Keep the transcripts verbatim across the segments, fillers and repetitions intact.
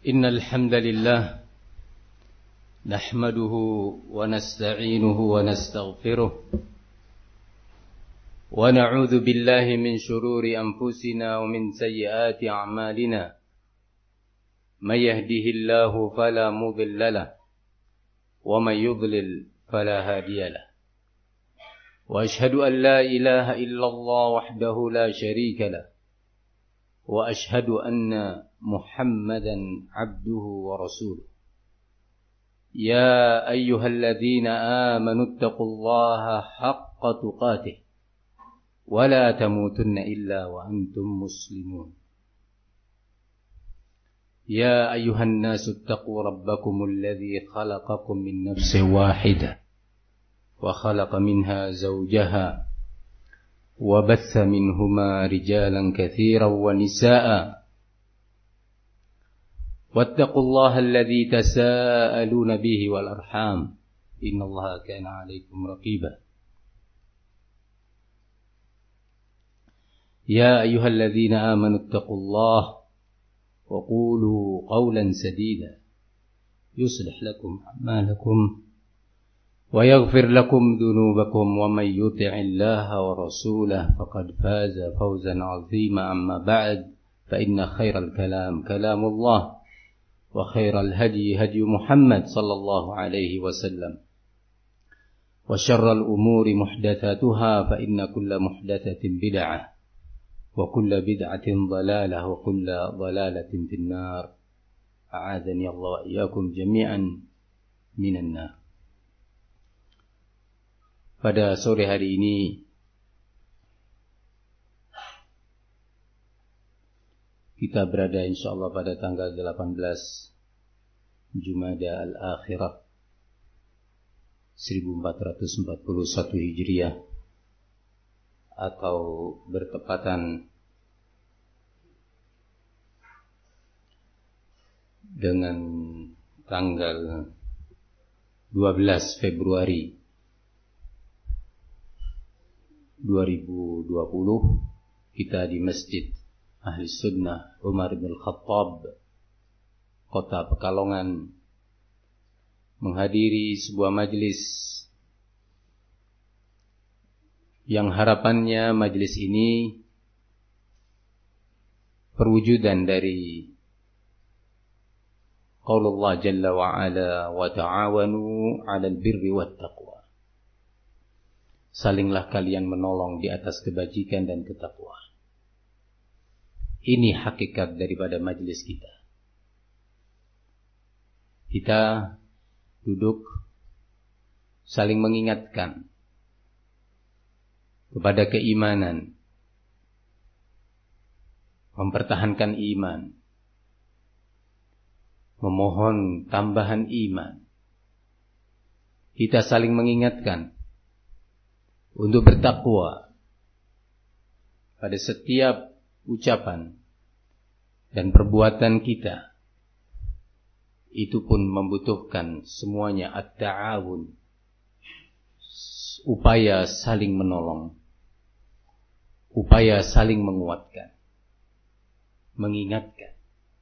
إن الحمد لله نحمده ونستعينه ونستغفره ونعوذ بالله من شرور أنفسنا ومن سيئات أعمالنا من يهده الله فلا مضل له ومن يضلل فلا هادي له وأشهد أن لا إله إلا الله وحده لا شريك له وأشهد أن محمدا عبده ورسوله يا أيها الذين آمنوا اتقوا الله حق تقاته ولا تموتن إلا وأنتم مسلمون يا أيها الناس اتقوا ربكم الذي خلقكم من نفس واحدة وخلق منها زوجها وبث منهما رجالا كثيرا ونساء واتقوا الله الذي تساءلون به والأرحام إن الله كان عليكم رقيبا يا أيها الذين آمنوا اتقوا الله وقولوا قولا سديدا يصلح لكم أعمالكم ويغفر لكم ذنوبكم ومن يطع الله ورسوله فقد فاز فوزا عظيما أما بعد فإن خير الكلام كلام الله وخير الهدي هدي محمد صلى الله عليه وسلم وشر الأمور محدثاتها فإن كل محدثة بدعة وكل بدعة ضلالة وكل ضلالة في النار أعاذني الله وإياكم جميعا من النار. Pada sore hari ini kita berada insyaallah pada tanggal delapan belas Jumada al-Akhirah seribu empat ratus empat puluh satu Hijriah atau bertepatan dengan tanggal dua belas Februari dua ribu dua puluh, kita di Masjid Ahli Sunnah Umar bin Khattab, Kota Pekalongan, menghadiri sebuah majelis yang harapannya majelis ini perwujudan dari qaulullah jalla wa ala wa ta'awanu 'alal birri wat taqwa. Salinglah kalian menolong di atas kebajikan dan ketakwaan. Ini hakikat daripada majelis kita. Kita duduk saling mengingatkan kepada keimanan, mempertahankan iman, memohon tambahan iman. Kita saling mengingatkan untuk bertakwa pada setiap ucapan dan perbuatan kita. Itu pun membutuhkan semuanya at-ta'awun, upaya saling menolong, upaya saling menguatkan, mengingatkan.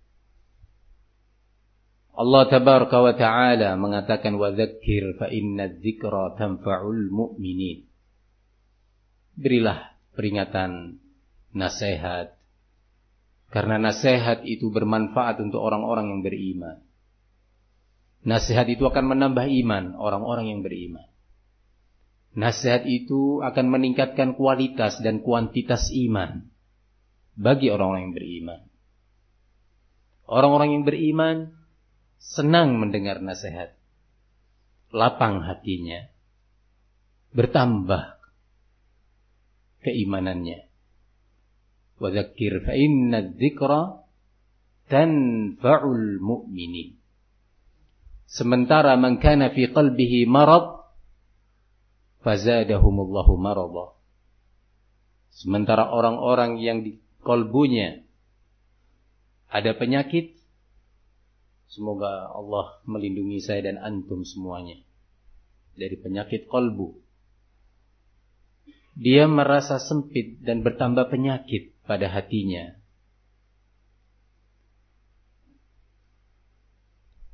Allah tabaraka wa ta'ala mengatakan wa dzakir fa inna dzikra tanfa'ul mu'minin. Berilah peringatan, nasihat, karena nasihat itu bermanfaat untuk orang-orang yang beriman. Nasihat itu akan menambah iman orang-orang yang beriman. Nasihat itu akan meningkatkan kualitas dan kuantitas iman bagi orang-orang yang beriman. Orang-orang yang beriman senang mendengar nasihat, lapang hatinya, bertambah keimanannya. Wa dzakir fa inna dzikra tanfa'ul mu'minin. Sementara man kana fi qalbihi marad fazadahumullahu marada. Sementara orang-orang yang di kalbunya ada penyakit, semoga Allah melindungi saya dan antum semuanya dari penyakit kalbu. Dia merasa sempit dan bertambah penyakit pada hatinya.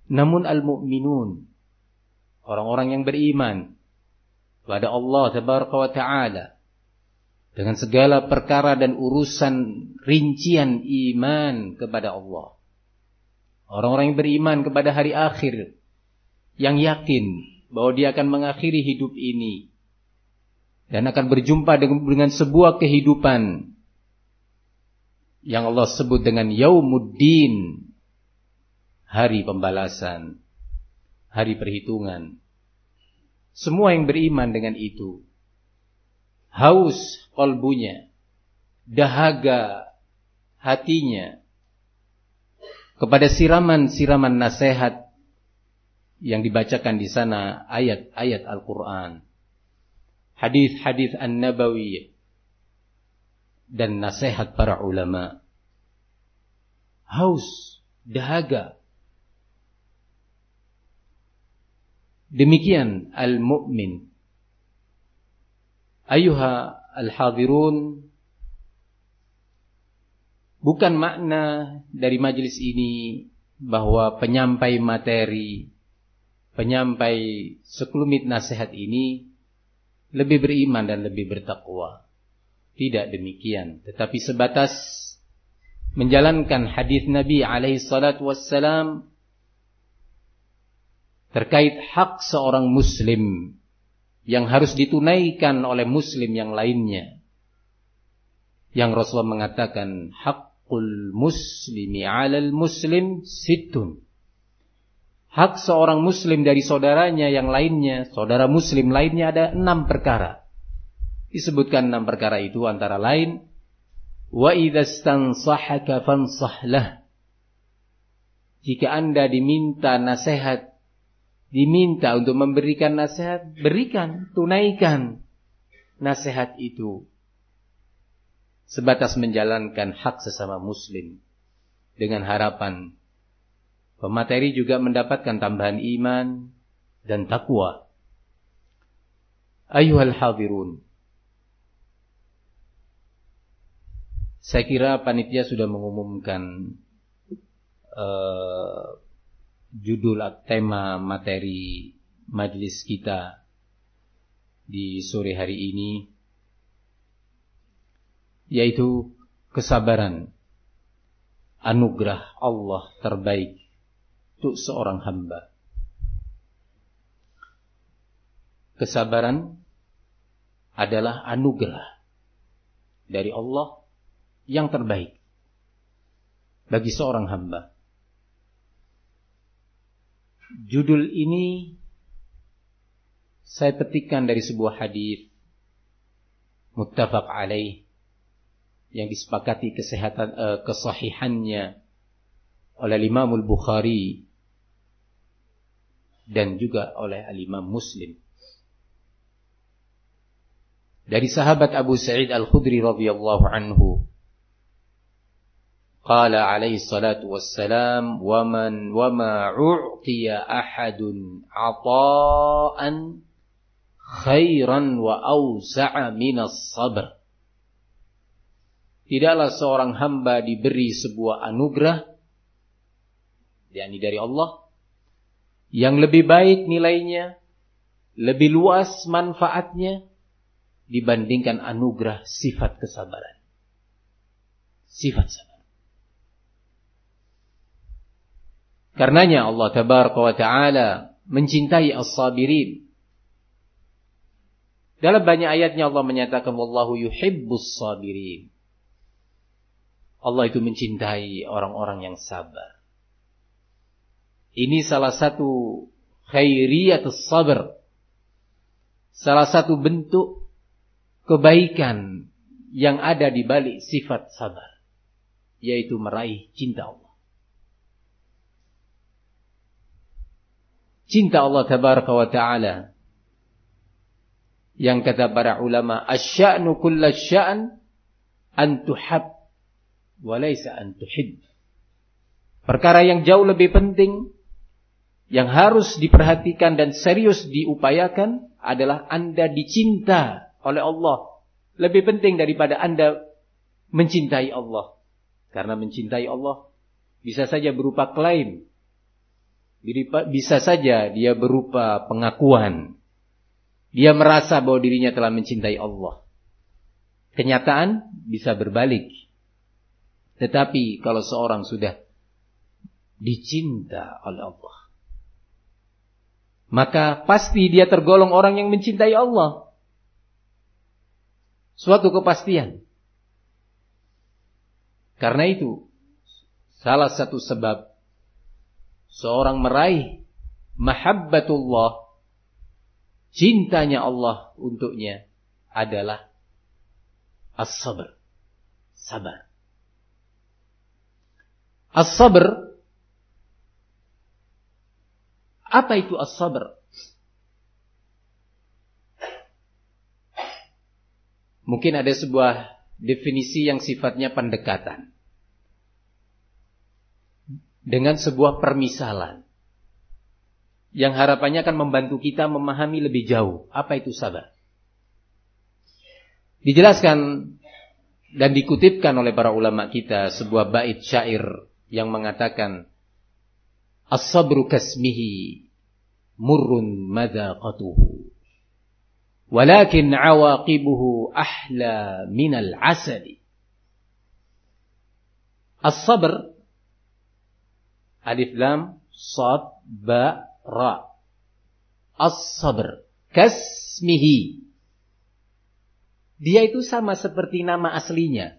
Namun al-mu'minun, orang-orang yang beriman kepada Allah Tabaraka wa Ta'ala dengan segala perkara dan urusan rincian iman kepada Allah. Orang-orang yang beriman kepada hari akhir, yang yakin bahwa dia akan mengakhiri hidup ini dan akan berjumpa dengan, dengan sebuah kehidupan yang Allah sebut dengan Yaumuddin, hari pembalasan, hari perhitungan. Semua yang beriman dengan itu, haus qalbunya, dahaga hatinya kepada siraman-siraman nasihat yang dibacakan di sana, ayat-ayat Al-Quran, hadis-hadis an-nabawi, dan nasihat para ulama. Haus, dahaga. Demikian al-mu'min. Ayuha al-hadirun, bukan makna dari majelis ini bahwa penyampai materi, penyampai sekelumit nasihat ini lebih beriman dan lebih bertakwa. Tidak demikian, tetapi sebatas menjalankan hadis Nabi alaihi salatu wassalam terkait hak seorang muslim yang harus ditunaikan oleh muslim yang lainnya. Yang Rasulullah mengatakan, haqqul muslimi 'alal muslim sittun. Hak seorang muslim dari saudaranya yang lainnya, saudara muslim lainnya, ada enam perkara. Disebutkan enam perkara itu antara lain, wa idza stansahaka fansah lah. Jika Anda diminta nasihat, diminta untuk memberikan nasihat, berikan, tunaikan nasihat itu. Sebatas menjalankan hak sesama muslim, dengan harapan pemateri juga mendapatkan tambahan iman dan takwa. Ayuhal hadirun, saya kira panitia sudah mengumumkan uh, judul atau tema materi majelis kita di sore hari ini, yaitu kesabaran, anugerah Allah terbaik untuk seorang hamba. Kesabaran adalah anugerah dari Allah yang terbaik bagi seorang hamba. Judul ini saya petikkan dari sebuah hadis muttafaq alaih yang disepakati kesehatan uh, kesahihannya oleh Imam Al-Bukhari dan juga oleh Al-Imam Muslim. Dari sahabat Abu Sa'id Al-Khudri radhiyallahu anhu, qala alaihi salatu wassalam, wa man wa ma u'tiya ahadun 'ata'an khairan wa awsa'a minas sabr. Tidaklah seorang hamba diberi sebuah anugerah, yakni dari Allah, yang lebih baik nilainya, lebih luas manfaatnya dibandingkan anugerah sifat kesabaran. Sifat sabar. Karenanya Allah Tabaraka wa Ta'ala mencintai as-sabirin. Dalam banyak ayatnya Allah menyatakan, wallahu yuhibbus sabirin. Allah itu mencintai orang-orang yang sabar. Ini salah satu khairiyatus sabr, salah satu bentuk kebaikan yang ada di balik sifat sabar, yaitu meraih cinta Allah. Cinta Allah Tabaraka wa Ta'ala, yang kata para ulama, asy-sya'nu kullu sya'n an tuhab walaysa an tuhib. Perkara yang jauh lebih penting, yang harus diperhatikan dan serius diupayakan adalah Anda dicinta oleh Allah. Lebih penting daripada Anda mencintai Allah. Karena mencintai Allah bisa saja berupa klaim. Bisa saja dia berupa pengakuan. Dia merasa bahwa dirinya telah mencintai Allah. Kenyataan bisa berbalik. Tetapi kalau seorang sudah dicinta oleh Allah, maka pasti dia tergolong orang yang mencintai Allah. Suatu kepastian. Karena itu, salah satu sebab seorang meraih mahabbatullah, cintanya Allah untuknya adalah as-sabr, sabar. As-sabr, apa itu as-sabr? Mungkin ada sebuah definisi yang sifatnya pendekatan dengan sebuah permisalan yang harapannya akan membantu kita memahami lebih jauh apa itu sabar. Dijelaskan dan dikutipkan oleh para ulama kita sebuah bait syair yang mengatakan, as-sabru kasmihi murrun madaqatuhu walakin awaqibuhu ahla minal asadi. As-sabr, alif lam sad ba ra, as-sabr kasmihi, dia itu sama seperti nama aslinya,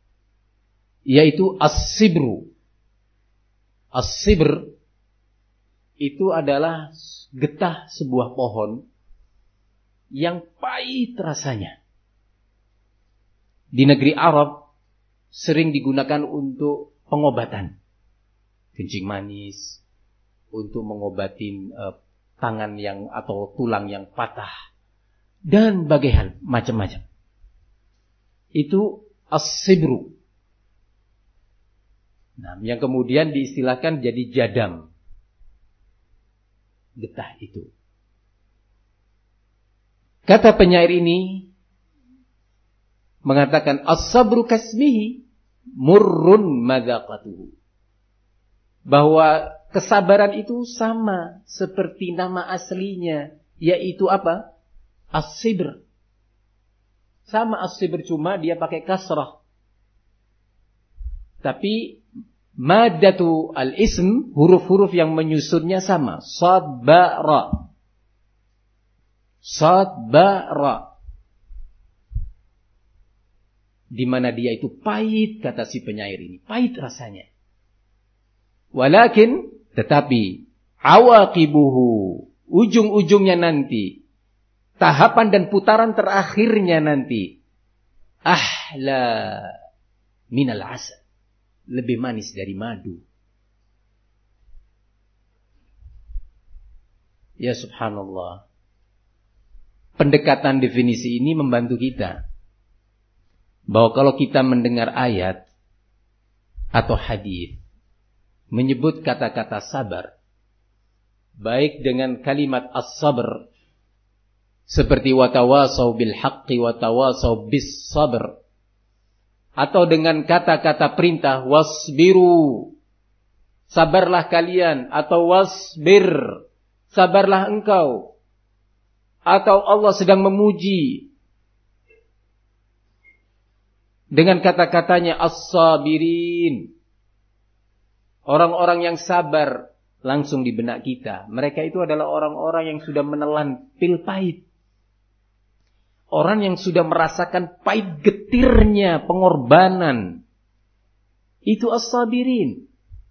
yaitu as-sibru. As-sibr itu adalah getah sebuah pohon yang pahit rasanya. Di negeri Arab sering digunakan untuk pengobatan. Kencing manis, untuk mengobati uh, tangan yang atau tulang yang patah, dan bagai macam-macam. Itu as-sibru. Nah, yang kemudian diistilahkan jadi jadam. Getah itu. Kata penyair ini mengatakan as-sabru kasmihi murrun madaqatuhu, bahwa kesabaran itu sama seperti nama aslinya, yaitu apa? As-sibr. Sama as-sibr, cuma dia pakai kasrah. Tapi maddatu al-ism, huruf-huruf yang menyusunnya sama. Sad ba ra. Sad ba ra. Di mana dia itu pahit, kata si penyair ini. Pahit rasanya. Walakin, tetapi awaqibuhu, ujung-ujungnya nanti, tahapan dan putaran terakhirnya nanti, ahla minal asal, lebih manis dari madu. Ya subhanallah. Pendekatan definisi ini membantu kita bahwa kalau kita mendengar ayat atau hadis menyebut kata-kata sabar, baik dengan kalimat as-sabr seperti watawasau bil haqqi watawasau bis sabr, atau dengan kata-kata perintah wasbiru, sabarlah kalian, atau wasbir, sabarlah engkau, atau Allah sedang memuji dengan kata-katanya as-sabirin, orang-orang yang sabar, langsung di benak kita, mereka itu adalah orang-orang yang sudah menelan pil pahit. Orang yang sudah merasakan pahit getirnya pengorbanan. Itu as-sabirin.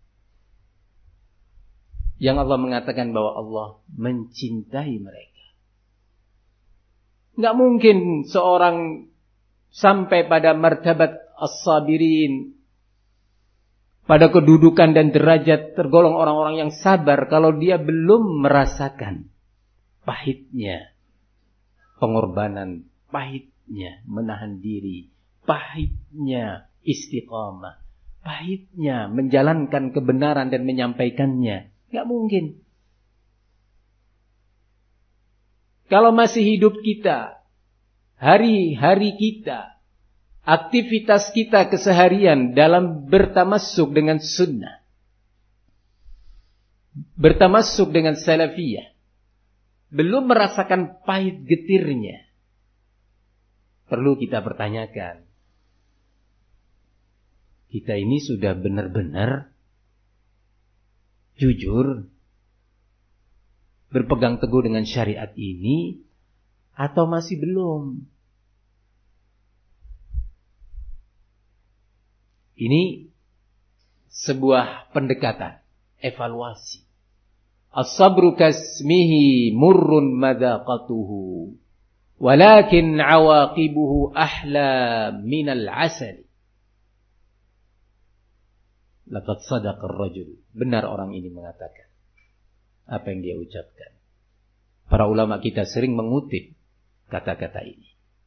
Yang Allah mengatakan bahwa Allah mencintai mereka. Enggak mungkin seorang sampai pada martabat as-sabirin, pada kedudukan dan derajat tergolong orang-orang yang sabar, kalau dia belum merasakan pahitnya pengorbanan, pahitnya menahan diri, pahitnya istiqamah, pahitnya menjalankan kebenaran dan menyampaikannya. Enggak mungkin. Kalau masih hidup kita, hari-hari kita, aktivitas kita keseharian dalam bertamassuk dengan sunnah, bertamassuk dengan salafiyah, belum merasakan pahit getirnya, perlu kita pertanyakan, kita ini sudah benar-benar jujur berpegang teguh dengan syariat ini atau masih belum? Ini sebuah pendekatan, evaluasi. As-sabru kasmihi murrun madaqatuhu, walakin awaqibuhu ahla minal asali. Laqad sadaqa ar-rajul. Benar orang ini mengatakan apa yang dia ucapkan. Para ulama kita sering mengutip kata-kata ini.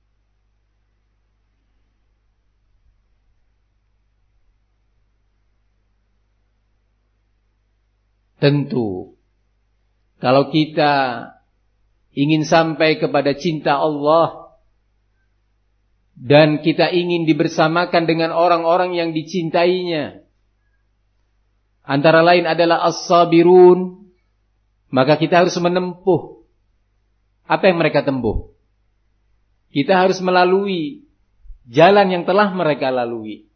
Tentu, kalau kita ingin sampai kepada cinta Allah dan kita ingin dibersamakan dengan orang-orang yang dicintainya, antara lain adalah as-sabirun, maka kita harus menempuh apa yang mereka tempuh. Kita harus melalui jalan yang telah mereka lalui.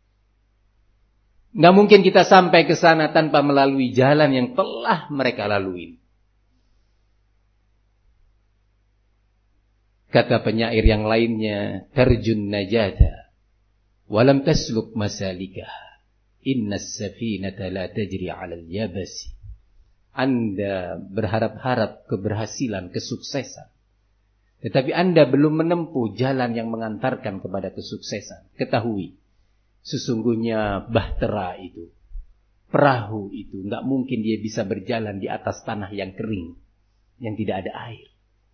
Nggak mungkin kita sampai ke sana tanpa melalui jalan yang telah mereka lalui. Kata penyair yang lainnya, tarjun najata walam tasluk masalikah, innas safinata la tajri 'alal yabasi. Anda berharap-harap keberhasilan, kesuksesan, tetapi Anda belum menempuh jalan yang mengantarkan kepada kesuksesan. Ketahui, sesungguhnya bahtera itu, perahu itu, enggak mungkin dia bisa berjalan di atas tanah yang kering, yang tidak ada air.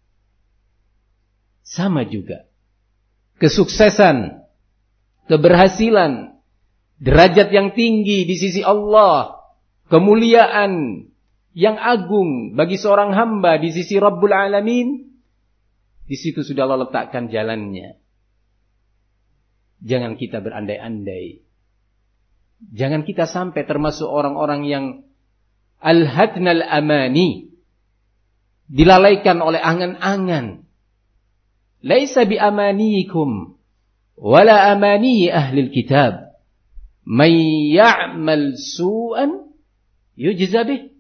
Sama juga, kesuksesan, keberhasilan, derajat yang tinggi di sisi Allah, kemuliaan yang agung bagi seorang hamba di sisi Rabbul Alamin, di situ sudah Allah letakkan jalannya. Jangan kita berandai-andai. Jangan kita sampai termasuk orang-orang yang alhatnal amani, dilalaikan oleh angan-angan. Laisa bi amaniikum wala amani ahlil kitab. May ya'mal su'an yujza bih.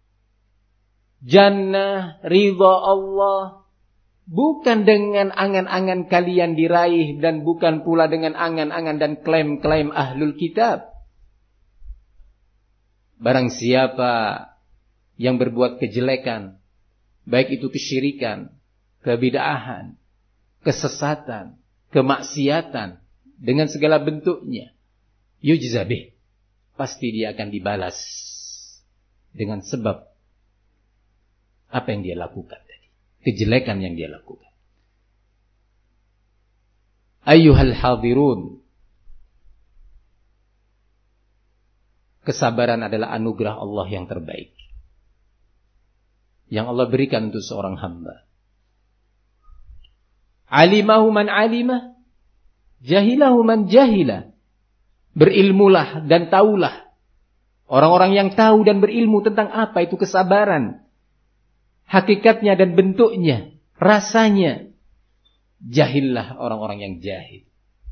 Jannah, ridha Allah, bukan dengan angan-angan kalian diraih, dan bukan pula dengan angan-angan dan klaim-klaim ahlul kitab. Barang siapa yang berbuat kejelekan, baik itu kesyirikan, kebid'ahan, kesesatan, kemaksiatan, dengan segala bentuknya, yujza bih, pasti dia akan dibalas dengan sebab apa yang dia lakukan tadi, kejelekan yang dia lakukan. Ayyuhal hadirun, kesabaran adalah anugerah Allah yang terbaik yang Allah berikan untuk seorang hamba. Alimahu man alimah, jahilahu man jahila. Berilmulah dan taulah. Orang-orang yang tahu dan berilmu tentang apa itu kesabaran, hakikatnya dan bentuknya, rasanya. Jahillah orang-orang yang jahil.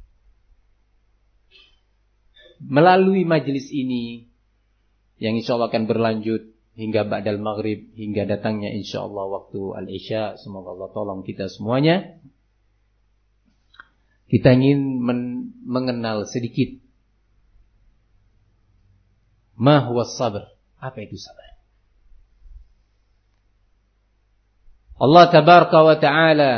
Melalui majelis ini yang insyaallah akan berlanjut hingga ba'dal maghrib, hingga datangnya insyaallah waktu al-isya, semoga Allah tolong kita semuanya. Kita ingin men- mengenal sedikit ma huwa sabr, apa itu sabar. Allah tabaraka wa ta'ala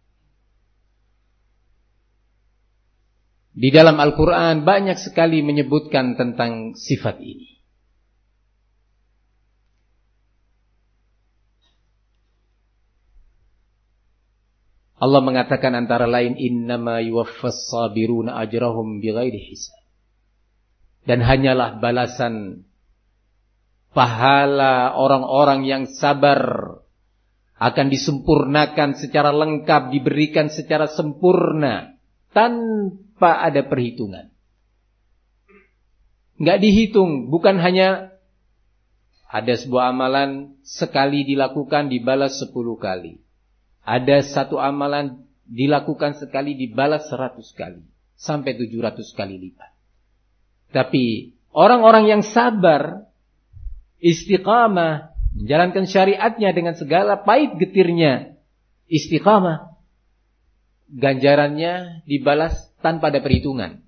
di dalam Al-Quran banyak sekali menyebutkan tentang sifat ini. Allah mengatakan antara lain, innama yuwaffas sabiruna ajrahum bighairi hisab. Dan hanyalah balasan pahala orang-orang yang sabar akan disempurnakan secara lengkap, diberikan secara sempurna, tanpa ada perhitungan. Enggak dihitung, bukan hanya Ada sebuah amalan sekali dilakukan dibalas sepuluh kali. Ada satu amalan dilakukan sekali dibalas seratus kali. Sampai tujuh ratus kali lipat. Tapi orang-orang yang sabar, istiqamah, menjalankan syariatnya dengan segala pahit getirnya, istiqamah, ganjarannya dibalas tanpa ada perhitungan.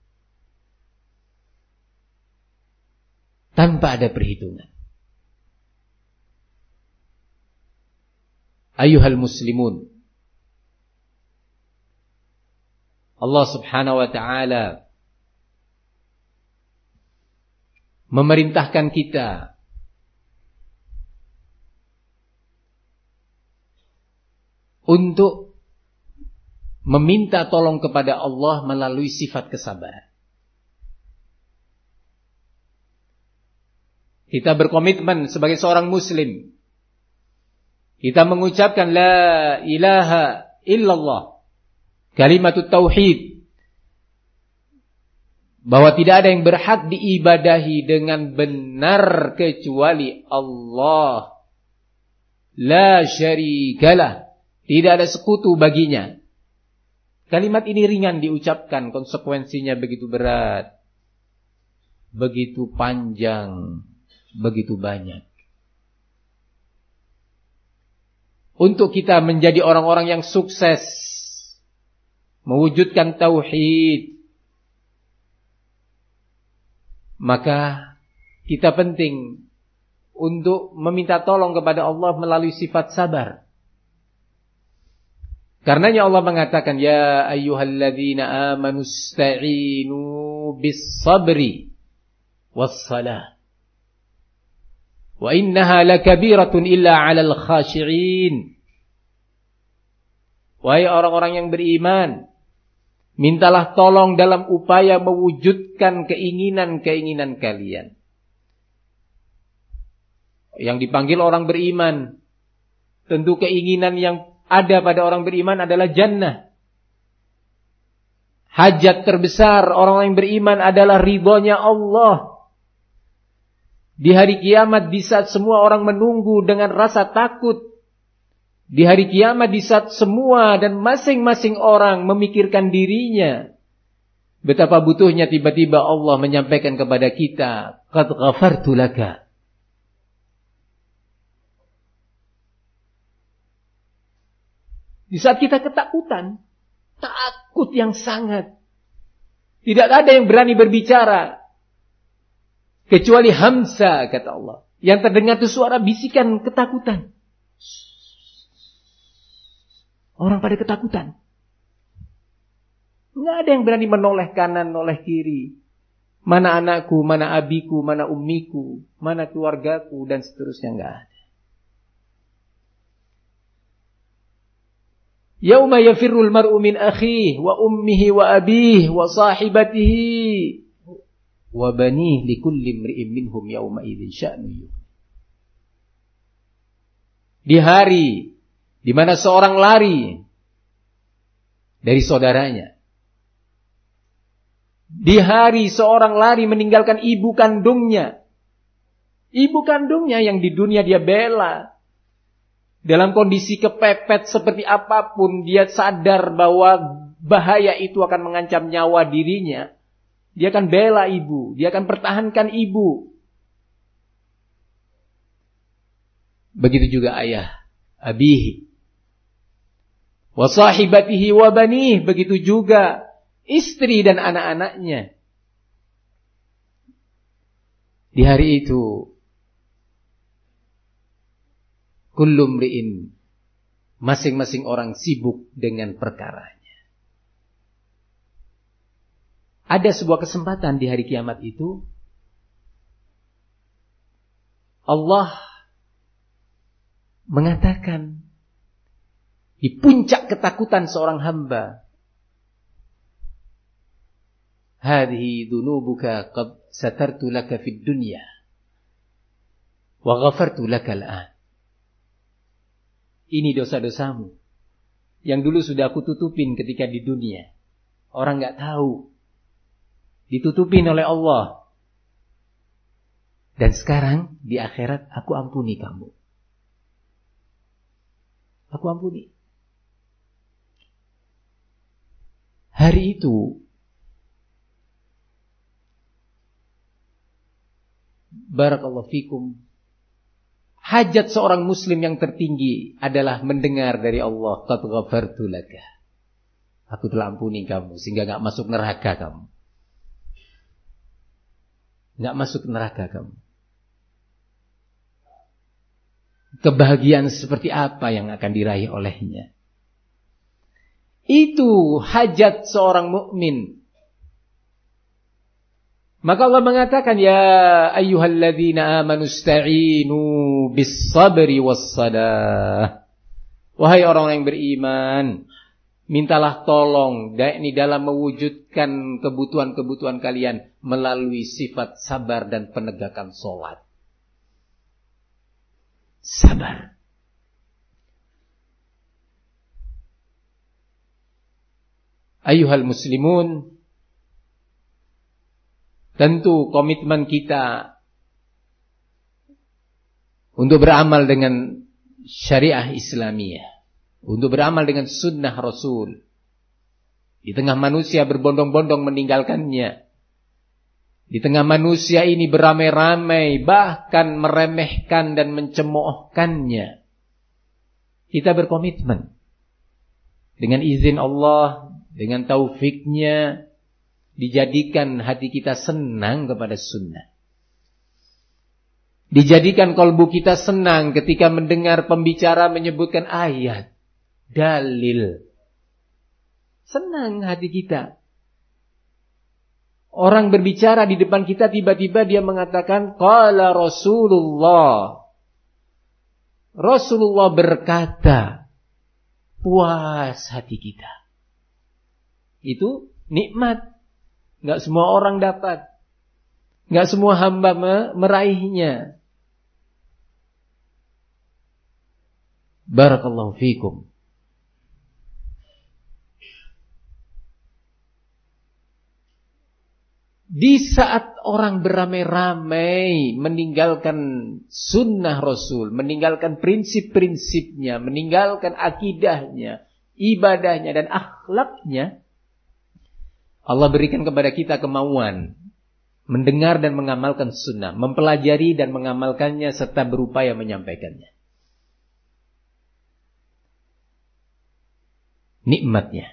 Tanpa ada perhitungan. Ayuhal muslimun, Allah subhanahu wa ta'ala memerintahkan kita untuk meminta tolong kepada Allah melalui sifat kesabaran. Kita berkomitmen sebagai seorang muslim, kita mengucapkan la ilaha illallah, kalimatut tauhid, bahwa tidak ada yang berhak diibadahi dengan benar kecuali Allah. La syarikalah, tidak ada sekutu baginya. Kalimat ini ringan diucapkan, konsekuensinya begitu berat, begitu panjang, begitu banyak. Untuk kita menjadi orang-orang yang sukses mewujudkan tauhid, maka kita penting untuk meminta tolong kepada Allah melalui sifat sabar. Karenanya Allah mengatakan, ya ayyuhalladzina amanu ista'inu bis sabri was salah. Wa innaha lakabiratun illa 'alal khashi'in. Wahai orang-orang yang beriman, mintalah tolong dalam upaya mewujudkan keinginan-keinginan kalian. Yang dipanggil orang beriman, tentu keinginan yang ada pada orang beriman adalah jannah. Hajat terbesar orang yang beriman adalah ridhonya Allah. Di hari kiamat, di saat semua orang menunggu dengan rasa takut, di hari kiamat, di saat semua dan masing-masing orang memikirkan dirinya, betapa butuhnya tiba-tiba Allah menyampaikan kepada kita, qad ghafartu laka. Di saat kita ketakutan, takut yang sangat, tidak ada yang berani berbicara kecuali Hamzah, kata Allah. Yang terdengar itu suara bisikan ketakutan. Orang pada ketakutan. Nggak ada yang berani menoleh kanan, menoleh kiri. Mana anakku, mana abiku, mana ummiku, mana keluargaku, dan seterusnya, nggak ada. Yauma yafirrul mar'u min akhihi wa ummihi wa abihi wa sahibatihi wa banihi likulli imri'in minhum yauma idzin sya'nu yughni. Di hari di mana seorang lari dari saudaranya. Di hari seorang lari meninggalkan ibu kandungnya. Ibu kandungnya yang di dunia dia bela. Dalam kondisi kepepet seperti apapun, dia sadar bahwa bahaya itu akan mengancam nyawa dirinya. Dia akan bela ibu, dia akan pertahankan ibu. Begitu juga ayah, abihi, wa sahibatihi wa banih, begitu juga istri dan anak-anaknya. Di hari itu, kullu mri'in, masing-masing orang sibuk dengan perkaranya. Ada sebuah kesempatan di hari kiamat itu, Allah mengatakan di puncak ketakutan seorang hamba, hadhihi dhunubuka qad satartu laka fid dunya wa ghafartu laka al-an. Ini dosa-dosamu yang dulu sudah aku tutupin ketika di dunia. Orang enggak tahu. Ditutupin oleh Allah. Dan sekarang di akhirat aku ampuni kamu. Aku ampuni. Hari itu barakallahu fikum, hajat seorang muslim yang tertinggi adalah mendengar dari Allah, qad ghafartu laka. Aku telah ampuni kamu sehingga enggak masuk neraka kamu. Enggak masuk neraka kamu. Kebahagiaan seperti apa yang akan diraih olehnya? Itu hajat seorang mukmin. Maka Allah mengatakan, ya ayyuhalladzina amanu ista'inu bis-sabri was-salah. Wahai orang yang beriman, mintalah tolong yakni dalam mewujudkan kebutuhan-kebutuhan kalian melalui sifat sabar dan penegakan salat. Sabar. Ayyuhal muslimun, tentu komitmen kita untuk beramal dengan syariah Islamiyah, untuk beramal dengan sunnah Rasul. Di tengah manusia berbondong-bondong meninggalkannya. Di tengah manusia ini beramai-ramai, bahkan meremehkan dan mencemoohkannya. Kita berkomitmen. Dengan izin Allah, dengan taufiknya, dijadikan hati kita senang kepada sunnah. Dijadikan kalbu kita senang ketika mendengar pembicara menyebutkan ayat, dalil. Senang hati kita. Orang berbicara di depan kita, tiba-tiba dia mengatakan, qala Rasulullah. Rasulullah berkata, puas hati kita. Itu nikmat. Enggak semua orang dapat. Enggak semua hamba meraihnya. Barakallahu fikum. Di saat orang beramai-ramai meninggalkan sunnah Rasul, meninggalkan prinsip-prinsipnya, meninggalkan akidahnya, ibadahnya dan akhlaknya, Allah berikan kepada kita kemauan mendengar dan mengamalkan sunnah, mempelajari dan mengamalkannya serta berupaya menyampaikannya. Nikmatnya.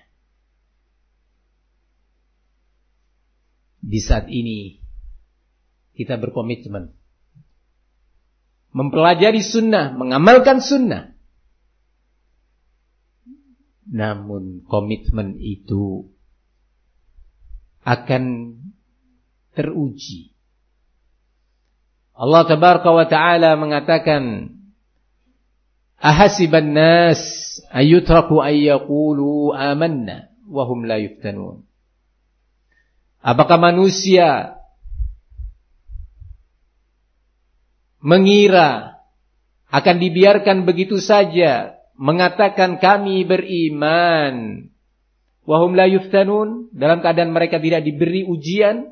Di saat ini kita berkomitmen mempelajari sunnah, mengamalkan sunnah. Namun komitmen itu akan teruji. Allah tabaraka wa ta'ala mengatakan, ahasiban nas ayyutraku ayyaqulu amanna wa hum la yuftanun. Apakah manusia mengira akan dibiarkan begitu saja mengatakan kami beriman, wahum la yuftanun, dalam keadaan mereka tidak diberi ujian?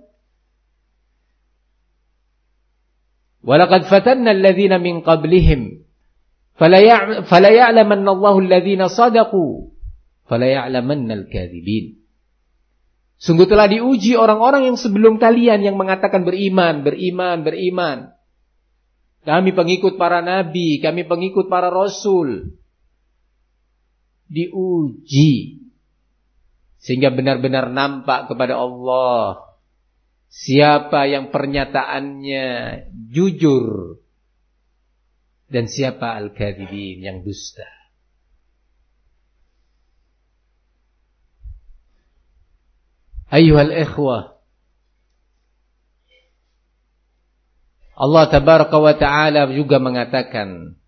Walaqad fatanna alladhina min qablihim fala ya'lamanna Allahu alladhina sadaqu fala ya'lamanna al-kadhibin. Sungguh telah diuji orang-orang yang sebelum kalian yang mengatakan beriman, beriman, beriman. Kami pengikut para nabi, kami pengikut para rasul. Diuji. Sehingga benar-benar nampak kepada Allah siapa yang pernyataannya jujur dan siapa al-kadhibin yang dusta. Ayyuhal ikhwah, Allah tabaraka wa ta'ala juga mengatakan,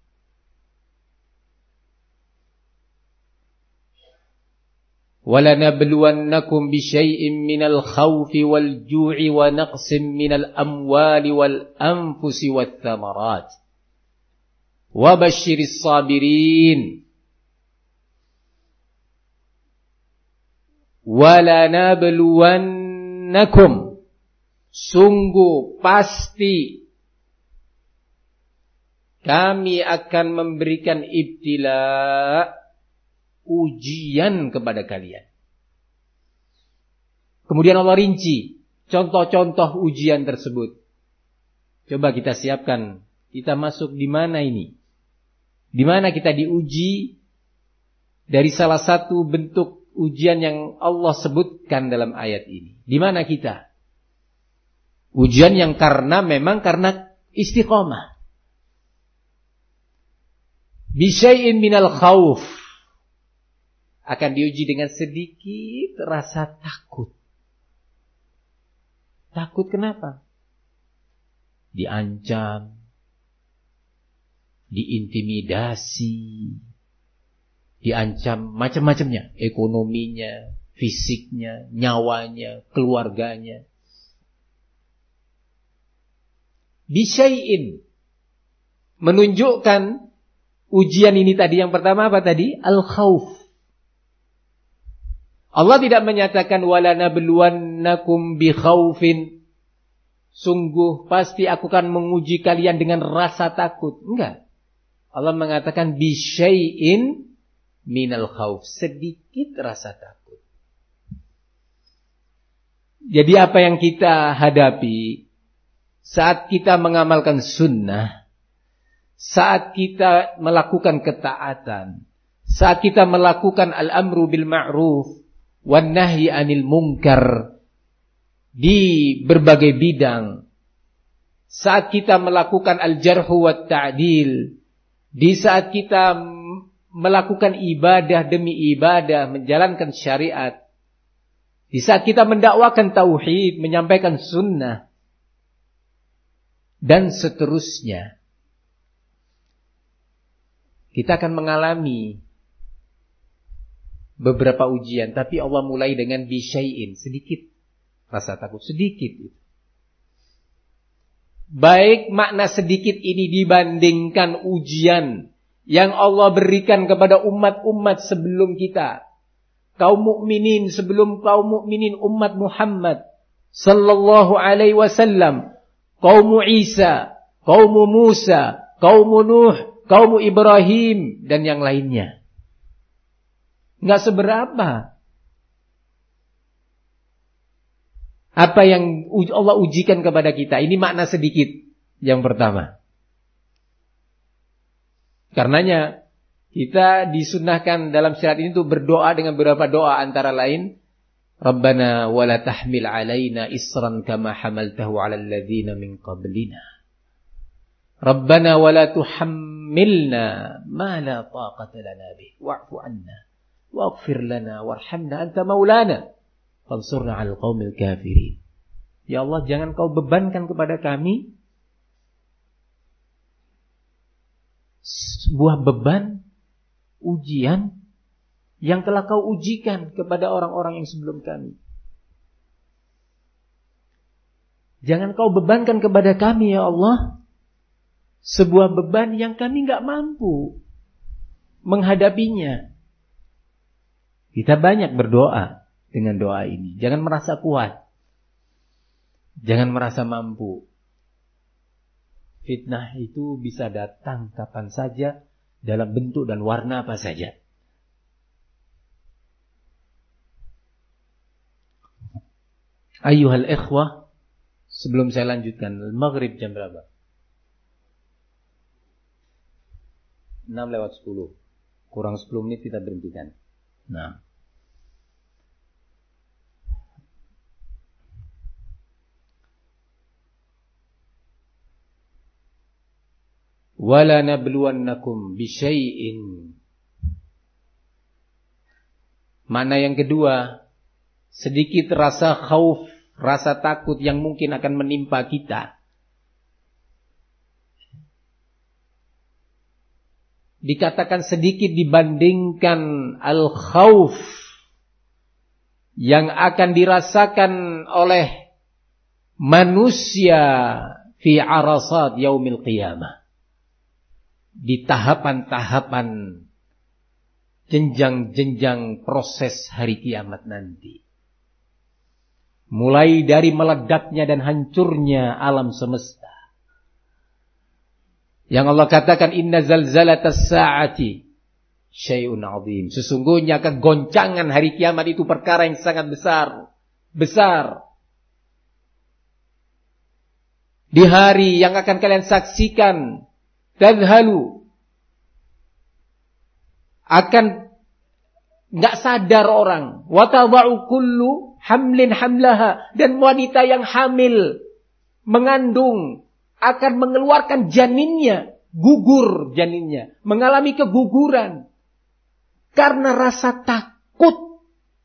وَلَنَبْلُوَنَّكُمْ بِشَيْءٍ مِّنَ الْخَوْفِ وَالْجُوعِ وَنَقْصٍ مِّنَ الْأَمْوَالِ وَالْأَنفُسِ وَالثَّمَرَاتِ وَبَشِّرِ الصَّابِرِينَ وَلَنَبْلُوَنَّكُمْ, sungguh pasti kami akan memberikan ibtila, ujian kepada kalian. Kemudian Allah rinci contoh-contoh ujian tersebut. Coba kita siapkan, kita masuk di mana ini? Di mana kita diuji dari salah satu bentuk ujian yang Allah sebutkan dalam ayat ini? Di mana kita? Ujian yang karena memang karena istiqomah. Bisyai'in minal khauf, akan diuji dengan sedikit rasa takut. Takut kenapa? Diancam, diintimidasi, diancam macam-macamnya, ekonominya, fisiknya, nyawanya, keluarganya. Bisyai'in, menunjukkan ujian ini tadi yang pertama apa tadi? Al-khauf. Allah tidak menyatakan wala nabluwannakum bi khaufin. Sungguh pasti aku akan menguji kalian dengan rasa takut. Enggak. Allah mengatakan bi syai'in minal khauf, sedikit rasa takut. Jadi apa yang kita hadapi saat kita mengamalkan sunnah, saat kita melakukan ketaatan, saat kita melakukan al-amru bil ma'ruf wan nahyi 'anil munkar di berbagai bidang, saat kita melakukan al-jarhu wat ta'dil, di saat kita melakukan ibadah demi ibadah, menjalankan syariat, di saat kita mendakwakan tauhid, menyampaikan sunnah, dan seterusnya, kita akan mengalami beberapa ujian, tapi Allah mulai dengan bisyai'in, sedikit rasa takut, sedikit. Baik makna sedikit ini dibandingkan ujian yang Allah berikan kepada umat-umat sebelum kita, kaum mukminin sebelum kaum mukminin umat Muhammad sallallahu alaihi wasallam, kaum Isa, kaum Musa, kaum Nuh, kaum Ibrahim dan yang lainnya. Enggak seberapa apa yang Allah ujikan kepada kita. Ini makna sedikit yang pertama. Karenanya kita disunnahkan dalam syariat ini untuk berdoa dengan beberapa doa, antara lain Rabbana wala tahmil alaina isran kama hamaltahu ala alladhina min qablina. Rabbana wala tuhammilna ma la taqata lana bih wa'fu 'anna waghfir lana warhamna anta maulana fansurna 'alal qaumil kafirin. Ya Allah, jangan kau bebankan kepada kami sebuah beban ujian yang telah kau ujikan kepada orang-orang yang sebelum kami. Jangan kau bebankan kepada kami ya Allah sebuah beban yang kami enggak mampu menghadapinya. Kita banyak berdoa dengan doa ini. Jangan merasa kuat. Jangan merasa mampu. Fitnah itu bisa datang kapan saja, dalam bentuk dan warna apa saja. Ayyuhal ikhwah, sebelum saya lanjutkan, maghrib jam berapa? enam lewat sepuluh. Kurang sepuluh menit kita berhentikan. Nah. Wala nabluwannakum bisyai'in. Makna yang kedua, sedikit rasa khauf, rasa takut yang mungkin akan menimpa kita. Dikatakan sedikit dibandingkan al-khauf yang akan dirasakan oleh manusia fi arasat yaumil qiyamah. Di tahapan-tahapan jenjang-jenjang proses hari kiamat nanti. Mulai dari meledaknya dan hancurnya alam semesta. Yang Allah katakan inna zalzalatas sa'ati syai'un 'azim. Sesungguhnya kegoncangan hari kiamat itu perkara yang sangat besar. Besar. Di hari yang akan kalian saksikan, tadhalu, akan enggak sadar orang, wa tada'u kullu hamlin hamlaha, dan wanita yang hamil mengandung akan mengeluarkan janinnya, gugur janinnya, mengalami keguguran karena rasa takut.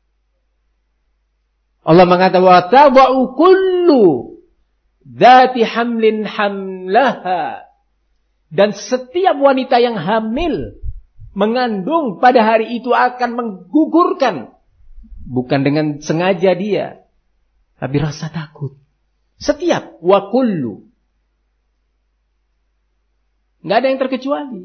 Allah mengatakan wa tada'u kullu dzati hamlin hamlaha, dan setiap wanita yang hamil mengandung pada hari itu akan menggugurkan, bukan dengan sengaja dia, tapi rasa takut. Setiap wa kullu, nggak ada yang terkecuali.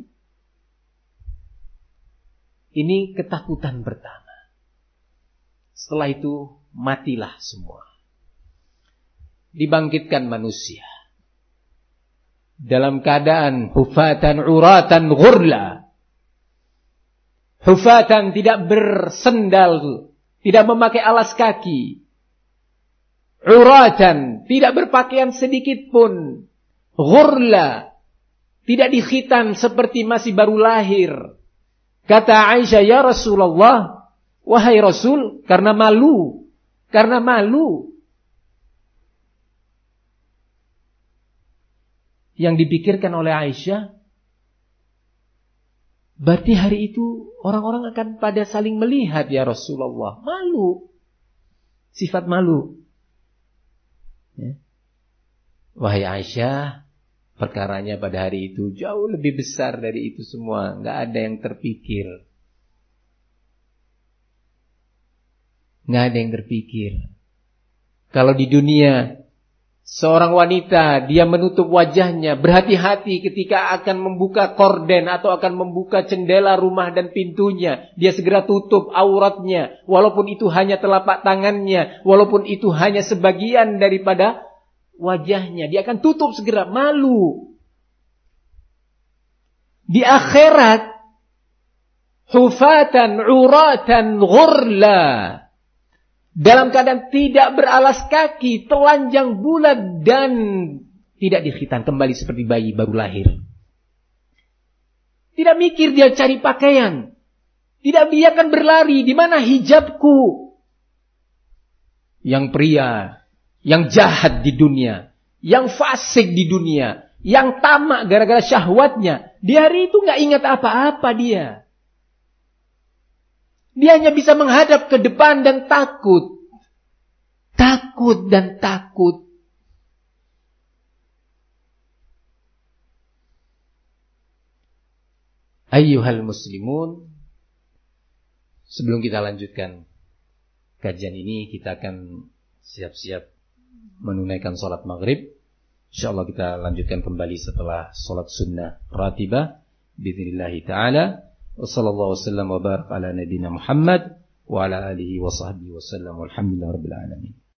Ini ketakutan pertama. Setelah itu matilah semua. Dibangkitkan manusia dalam keadaan hufatan uratan ghurla. Hufatan, tidak bersendal, tidak memakai alas kaki. Uratan, tidak berpakaian sedikit pun. Ghurla, tidak dikhitan seperti masih baru lahir. Kata Aisyah, ya Rasulullah, wahai Rasul, karena malu. Karena malu. Yang dipikirkan oleh Aisyah, berarti hari itu orang-orang akan pada saling melihat ya Rasulullah. Malu. Sifat malu. Ya. Wahai Aisyah, perkaranya pada hari itu jauh lebih besar dari itu semua. Nggak ada yang terpikir. Nggak ada yang terpikir. Kalau di dunia seorang wanita, dia menutup wajahnya, berhati-hati ketika akan membuka korden atau akan membuka jendela rumah dan pintunya. Dia segera tutup auratnya, walaupun itu hanya telapak tangannya, walaupun itu hanya sebagian daripada wajahnya. Dia akan tutup segera, malu. Di akhirat, hufatan, uratan, ghurla, dalam keadaan tidak beralas kaki, telanjang bulat, dan tidak dikhitan, kembali seperti bayi baru lahir. Tidak mikir dia cari pakaian. Tidak, dia akan berlari, di mana hijabku? Yang pria, yang jahat di dunia, yang fasik di dunia, yang tamak gara-gara syahwatnya, di hari itu gak ingat apa-apa dia. Dia hanya bisa menghadap ke depan dan takut. Takut dan takut. Ayyuhal muslimun, sebelum kita lanjutkan kajian ini, kita akan siap-siap menunaikan sholat maghrib. InsyaAllah kita lanjutkan kembali setelah sholat sunnah ratibah bi'idhnillahi ta'ala. Wassallallahu wasallam wa barak ala nabiyina Muhammad wa ala alihi wa sahbihi wasallam walhamdulillahi rabbil alamin.